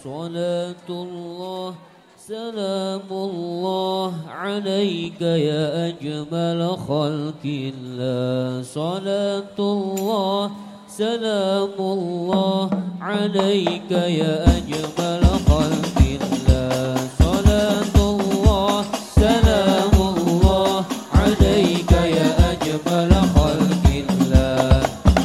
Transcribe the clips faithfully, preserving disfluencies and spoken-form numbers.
صلاة الله سلام الله عليك يا أجمل خلق الله. صلاة الله سلام الله عليك يا أجمل خلق الله. صلاة الله سلام الله عليك يا أجمل خلق الله.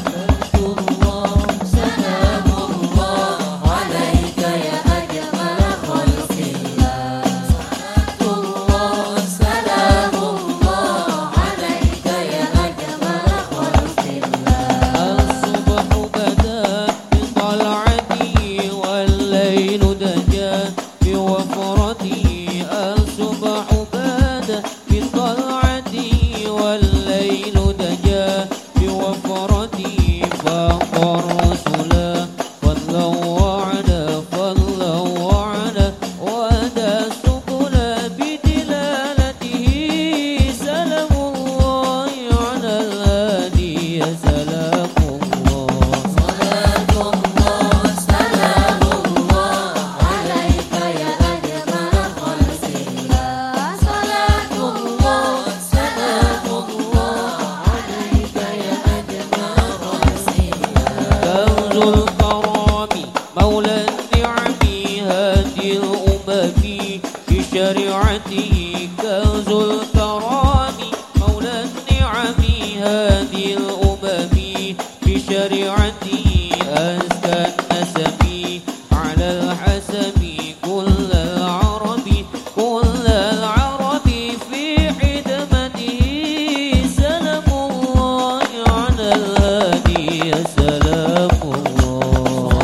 شريعته كنز الكرام مولى النعم هادي الأمم بشريعته أزكى النسب على الحسب كل العرب كل العرب في خدمته. سلام الله على الهادي سلام الله.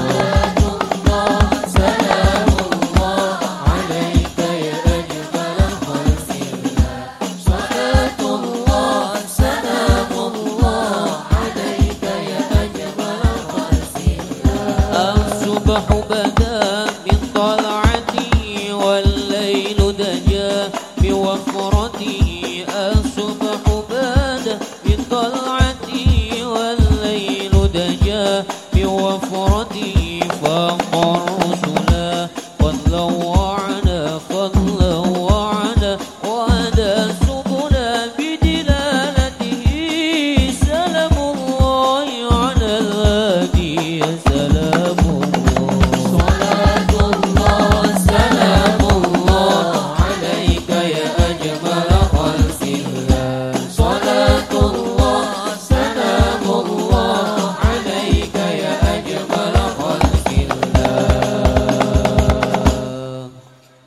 الصبح بدا من طلع